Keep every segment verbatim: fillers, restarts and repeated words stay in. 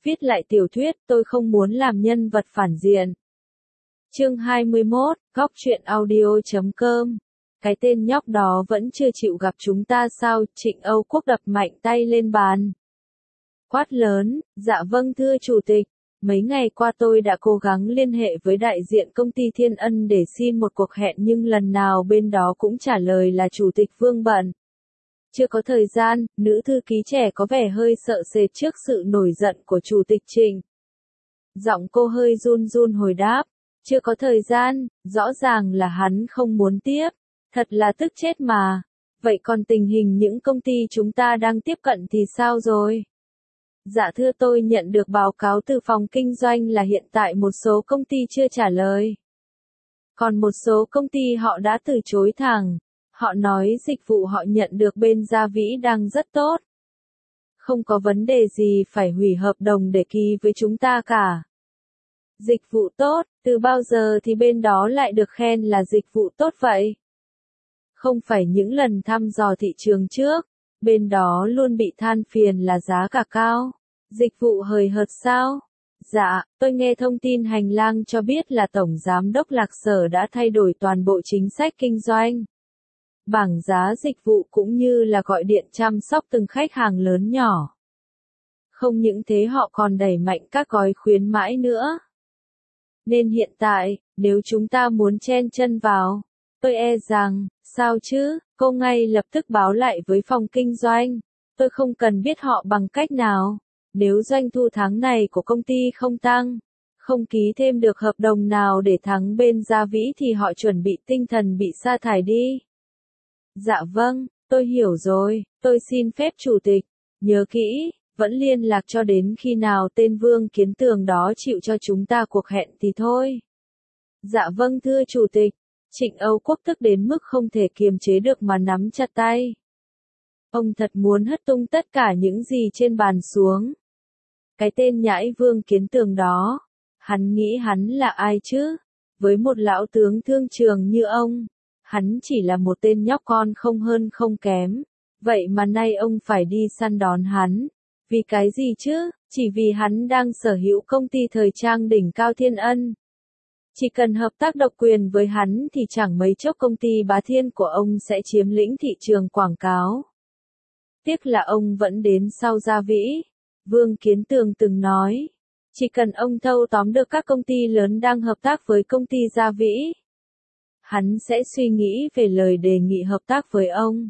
Viết lại tiểu thuyết, tôi không muốn làm nhân vật phản diện. Chương hai mươi mốt, góc truyện audio chấm com. Cái tên nhóc đó vẫn chưa chịu gặp chúng ta sao? Trịnh Âu Quốc đập mạnh tay lên bàn. Quát lớn, dạ vâng thưa chủ tịch. Mấy ngày qua tôi đã cố gắng liên hệ với đại diện công ty Thiên Ân để xin một cuộc hẹn nhưng lần nào bên đó cũng trả lời là chủ tịch Vương bận. Chưa có thời gian, nữ thư ký trẻ có vẻ hơi sợ sệt trước sự nổi giận của chủ tịch Trịnh. Giọng cô hơi run run hồi đáp, chưa có thời gian, rõ ràng là hắn không muốn tiếp, thật là tức chết mà. Vậy còn tình hình những công ty chúng ta đang tiếp cận thì sao rồi? Dạ thưa tôi nhận được báo cáo từ phòng kinh doanh là hiện tại một số công ty chưa trả lời. Còn một số công ty họ đã từ chối thẳng. Họ nói dịch vụ họ nhận được bên Gia Vĩ đang rất tốt. Không có vấn đề gì phải hủy hợp đồng để ký với chúng ta cả. Dịch vụ tốt, từ bao giờ thì bên đó lại được khen là dịch vụ tốt vậy? Không phải những lần thăm dò thị trường trước, bên đó luôn bị than phiền là giá cả cao, dịch vụ hời hợt sao? Dạ, tôi nghe thông tin hành lang cho biết là Tổng Giám đốc Lạc Sở đã thay đổi toàn bộ chính sách kinh doanh. Bảng giá dịch vụ cũng như là gọi điện chăm sóc từng khách hàng lớn nhỏ. Không những thế họ còn đẩy mạnh các gói khuyến mãi nữa. Nên hiện tại, nếu chúng ta muốn chen chân vào, tôi e rằng, sao chứ, cô ngay lập tức báo lại với phòng kinh doanh. Tôi không cần biết họ bằng cách nào. Nếu doanh thu tháng này của công ty không tăng, không ký thêm được hợp đồng nào để thắng bên Gia Vĩ thì họ chuẩn bị tinh thần bị sa thải đi. Dạ vâng, tôi hiểu rồi, tôi xin phép chủ tịch, nhớ kỹ, vẫn liên lạc cho đến khi nào tên Vương Kiến Tường đó chịu cho chúng ta cuộc hẹn thì thôi. Dạ vâng thưa chủ tịch, Trịnh Âu Quốc tức đến mức không thể kiềm chế được mà nắm chặt tay. Ông thật muốn hất tung tất cả những gì trên bàn xuống. Cái tên nhãi Vương Kiến Tường đó, hắn nghĩ hắn là ai chứ? Với một lão tướng thương trường như ông. Hắn chỉ là một tên nhóc con không hơn không kém, vậy mà nay ông phải đi săn đón hắn. Vì cái gì chứ? Chỉ vì hắn đang sở hữu công ty thời trang đỉnh cao Thiên Ân. Chỉ cần hợp tác độc quyền với hắn thì chẳng mấy chốc công ty Bá Thiên của ông sẽ chiếm lĩnh thị trường quảng cáo. Tiếc là ông vẫn đến sau Gia Vĩ. Vương Kiến Tường từng nói, chỉ cần ông thâu tóm được các công ty lớn đang hợp tác với công ty Gia Vĩ, hắn sẽ suy nghĩ về lời đề nghị hợp tác với ông.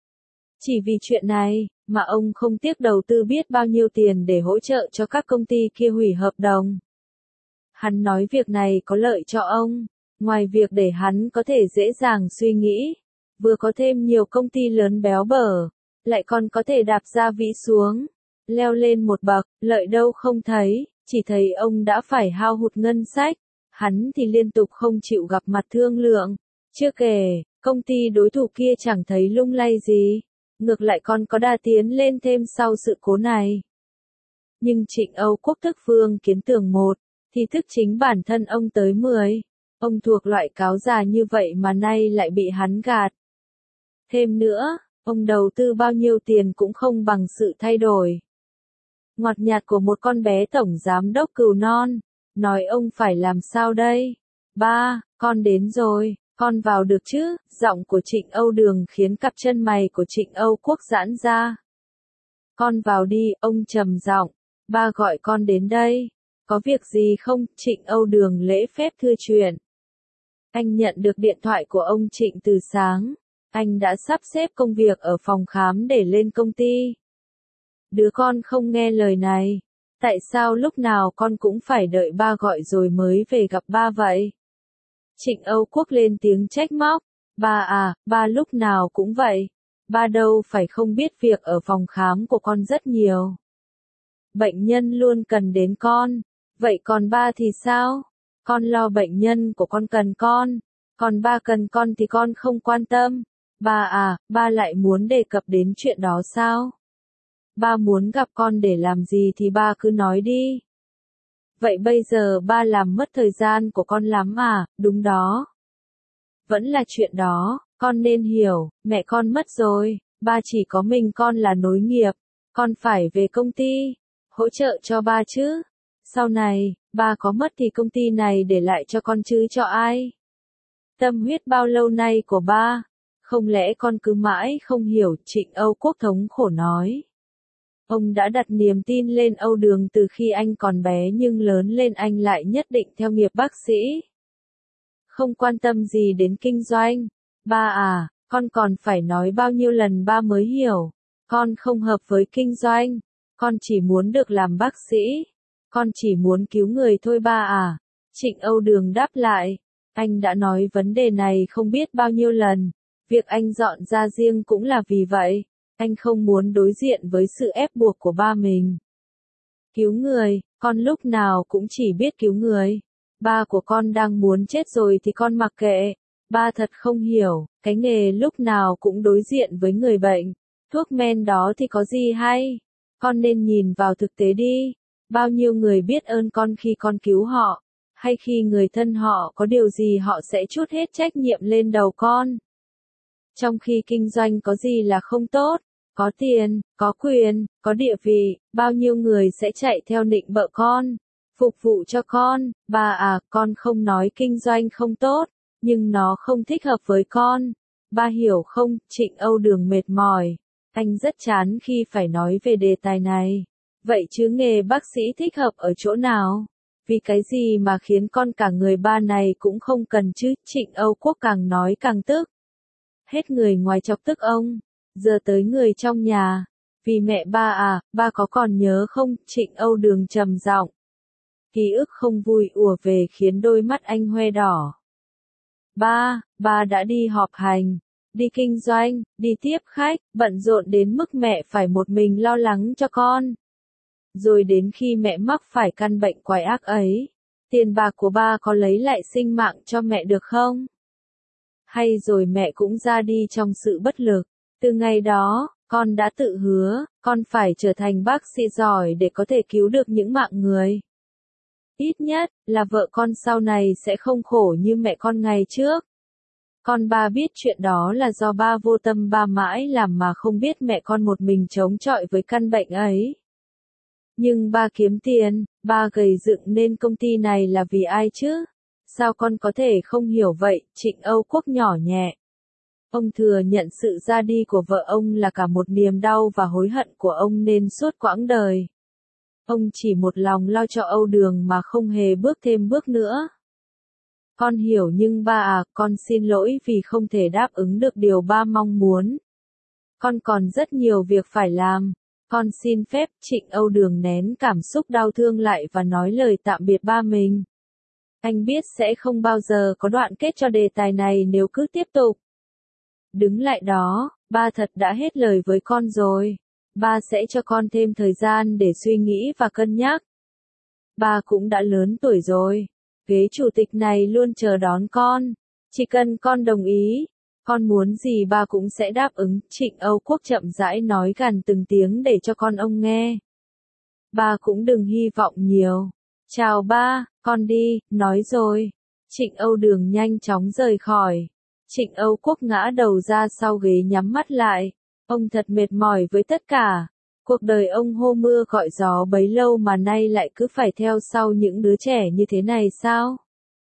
Chỉ vì chuyện này, mà ông không tiếc đầu tư biết bao nhiêu tiền để hỗ trợ cho các công ty kia hủy hợp đồng. Hắn nói việc này có lợi cho ông, ngoài việc để hắn có thể dễ dàng suy nghĩ, vừa có thêm nhiều công ty lớn béo bở, lại còn có thể đạp Gia Vĩ xuống, leo lên một bậc, lợi đâu không thấy, chỉ thấy ông đã phải hao hụt ngân sách. Hắn thì liên tục không chịu gặp mặt thương lượng. Chưa kể, công ty đối thủ kia chẳng thấy lung lay gì. Ngược lại còn có đà tiến lên thêm sau sự cố này. Nhưng Trịnh Âu Quốc thức Vương Kiến Tường một, thì thức chính bản thân ông tới mười. Ông thuộc loại cáo già như vậy mà nay lại bị hắn gạt. Thêm nữa, ông đầu tư bao nhiêu tiền cũng không bằng sự thay đổi ngọt nhạt của một con bé tổng giám đốc cừu non. Nói ông phải làm sao đây? Ba, con đến rồi, con vào được chứ? Giọng của Trịnh Âu Đường khiến cặp chân mày của Trịnh Âu Quốc giãn ra. Con vào đi, ông trầm giọng. Ba gọi con đến đây. Có việc gì không? Trịnh Âu Đường lễ phép thưa chuyện. Anh nhận được điện thoại của ông Trịnh từ sáng. Anh đã sắp xếp công việc ở phòng khám để lên công ty. Đứa con không nghe lời này. Tại sao lúc nào con cũng phải đợi ba gọi rồi mới về gặp ba vậy? Trịnh Âu Quốc lên tiếng trách móc. Ba à, ba lúc nào cũng vậy. Ba đâu phải không biết việc ở phòng khám của con rất nhiều. Bệnh nhân luôn cần đến con. Vậy còn ba thì sao? Con lo bệnh nhân của con cần con. Còn ba cần con thì con không quan tâm. Ba à, ba lại muốn đề cập đến chuyện đó sao? Ba muốn gặp con để làm gì thì ba cứ nói đi. Vậy bây giờ ba làm mất thời gian của con lắm à, đúng đó. Vẫn là chuyện đó, con nên hiểu, mẹ con mất rồi, ba chỉ có mình con là nối nghiệp, con phải về công ty. hỗ trợ cho ba chứ. Sau này, ba có mất thì công ty này để lại cho con chứ cho ai? Tâm huyết bao lâu nay của ba, không lẽ con cứ mãi không hiểu? Trịnh Âu Quốc thống khổ nói. Ông đã đặt niềm tin lên Âu Đường từ khi anh còn bé, nhưng lớn lên anh lại nhất định theo nghiệp bác sĩ. Không quan tâm gì đến kinh doanh. Ba à, con còn phải nói bao nhiêu lần ba mới hiểu. Con không hợp với kinh doanh. Con chỉ muốn được làm bác sĩ. Con chỉ muốn cứu người thôi ba à. Trịnh Âu Đường đáp lại. Anh đã nói vấn đề này không biết bao nhiêu lần. Việc anh dọn ra riêng cũng là vì vậy. Anh không muốn đối diện với sự ép buộc của ba mình. Cứu người, con lúc nào cũng chỉ biết cứu người. Ba của con đang muốn chết rồi thì con mặc kệ. Ba thật không hiểu, cái nghề lúc nào cũng đối diện với người bệnh. Thuốc men đó thì có gì hay? Con nên nhìn vào thực tế đi. Bao nhiêu người biết ơn con khi con cứu họ, hay khi người thân họ có điều gì họ sẽ trút hết trách nhiệm lên đầu con. Trong khi kinh doanh có gì là không tốt, có tiền, có quyền, có địa vị, bao nhiêu người sẽ chạy theo nịnh bợ con, phục vụ cho con. Ba à, con không nói kinh doanh không tốt, nhưng nó không thích hợp với con. Ba hiểu không? Trịnh Âu Đường mệt mỏi. Anh rất chán khi phải nói về đề tài này. Vậy chứ nghề bác sĩ thích hợp ở chỗ nào? Vì cái gì mà khiến con cả người ba này cũng không cần chứ? Trịnh Âu Quốc càng nói càng tức. Hết người ngoài chọc tức ông, giờ tới người trong nhà. Vì mẹ ba à, ba có còn nhớ không? Trịnh Âu Đường trầm giọng. Ký ức không vui ùa về khiến đôi mắt anh hoe đỏ. Ba, ba đã đi họp hành, đi kinh doanh, đi tiếp khách, bận rộn đến mức mẹ phải một mình lo lắng cho con. Rồi đến khi mẹ mắc phải căn bệnh quái ác ấy, tiền bạc của ba có lấy lại sinh mạng cho mẹ được không? Hay rồi mẹ cũng ra đi trong sự bất lực. Từ ngày đó, con đã tự hứa, con phải trở thành bác sĩ giỏi để có thể cứu được những mạng người. Ít nhất là vợ con sau này sẽ không khổ như mẹ con ngày trước. Con ba biết chuyện đó là do ba vô tâm, ba mãi làm mà không biết mẹ con một mình chống chọi với căn bệnh ấy. Nhưng ba kiếm tiền, ba gầy dựng nên công ty này là vì ai chứ? Sao con có thể không hiểu vậy? Trịnh Âu Quốc nhỏ nhẹ. Ông thừa nhận sự ra đi của vợ ông là cả một niềm đau và hối hận của ông nên suốt quãng đời. Ông chỉ một lòng lo cho Âu Đường mà không hề bước thêm bước nữa. Con hiểu nhưng ba à, con xin lỗi vì không thể đáp ứng được điều ba mong muốn. Con còn rất nhiều việc phải làm. Con xin phép. Trịnh Âu Đường nén cảm xúc đau thương lại và nói lời tạm biệt ba mình. Anh biết sẽ không bao giờ có đoạn kết cho đề tài này nếu cứ tiếp tục. Đứng lại đó, ba thật đã hết lời với con rồi. Ba sẽ cho con thêm thời gian để suy nghĩ và cân nhắc. Ba cũng đã lớn tuổi rồi. Ghế chủ tịch này luôn chờ đón con. Chỉ cần con đồng ý, con muốn gì ba cũng sẽ đáp ứng. Trịnh Âu Quốc chậm rãi nói gằn từng tiếng để cho con ông nghe. Ba cũng đừng hy vọng nhiều. Chào ba, con đi, nói rồi. Trịnh Âu Đường nhanh chóng rời khỏi. Trịnh Âu Quốc ngã đầu ra sau ghế nhắm mắt lại. Ông thật mệt mỏi với tất cả. Cuộc đời ông hô mưa gọi gió bấy lâu mà nay lại cứ phải theo sau những đứa trẻ như thế này sao?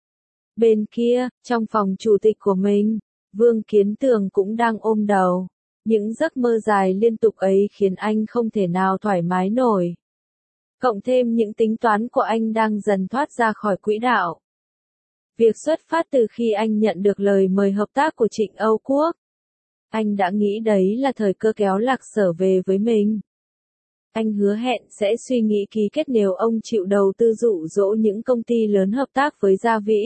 Bên kia, trong phòng chủ tịch của mình, Vương Kiến Tường cũng đang ôm đầu. Những giấc mơ dài liên tục ấy khiến anh không thể nào thoải mái nổi. Cộng thêm những tính toán của anh đang dần thoát ra khỏi quỹ đạo. Việc xuất phát từ khi anh nhận được lời mời hợp tác của Trịnh Âu Quốc. Anh đã nghĩ đấy là thời cơ kéo Lạc Sở về với mình. Anh hứa hẹn sẽ suy nghĩ ký kết nếu ông chịu đầu tư dụ dỗ những công ty lớn hợp tác với Gia Vĩ.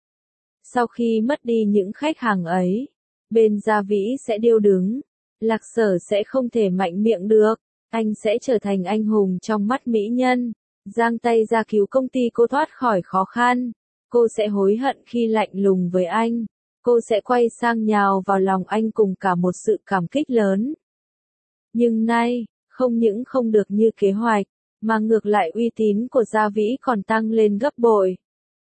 Sau khi mất đi những khách hàng ấy, bên Gia Vĩ sẽ điêu đứng. Lạc Sở sẽ không thể mạnh miệng được. Anh sẽ trở thành anh hùng trong mắt mỹ nhân. Giang tay ra cứu công ty cô thoát khỏi khó khăn. Cô sẽ hối hận khi lạnh lùng với anh. Cô sẽ quay sang nhào vào lòng anh cùng cả một sự cảm kích lớn. Nhưng nay, không những không được như kế hoạch, mà ngược lại uy tín của Gia Vĩ còn tăng lên gấp bội.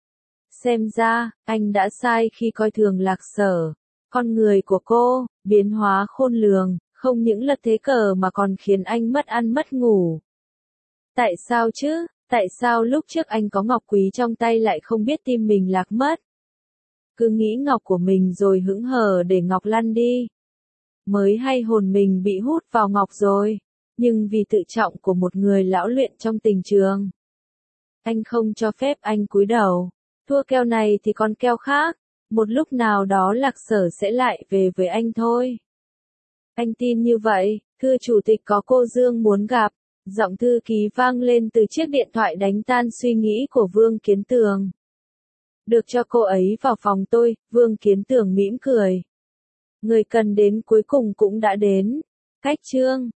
Xem ra, anh đã sai khi coi thường Lạc Sở. Con người của cô, biến hóa khôn lường, không những lật thế cờ mà còn khiến anh mất ăn mất ngủ. Tại sao chứ? Tại sao lúc trước anh có ngọc quý trong tay lại không biết tim mình lạc mất? Cứ nghĩ ngọc của mình rồi hững hờ để ngọc lăn đi. Mới hay hồn mình bị hút vào ngọc rồi. Nhưng vì tự trọng của một người lão luyện trong tình trường, anh không cho phép anh cúi đầu. Thua keo này thì còn keo khác. Một lúc nào đó Lạc Sở sẽ lại về với anh thôi. Anh tin như vậy. Thưa chủ tịch, có cô Dương muốn gặp. Giọng thư ký vang lên từ chiếc điện thoại đánh tan suy nghĩ của Vương Kiến Tường. Được cho cô ấy vào phòng tôi, Vương Kiến Tường mỉm cười. Người cần đến cuối cùng cũng đã đến. Cách chương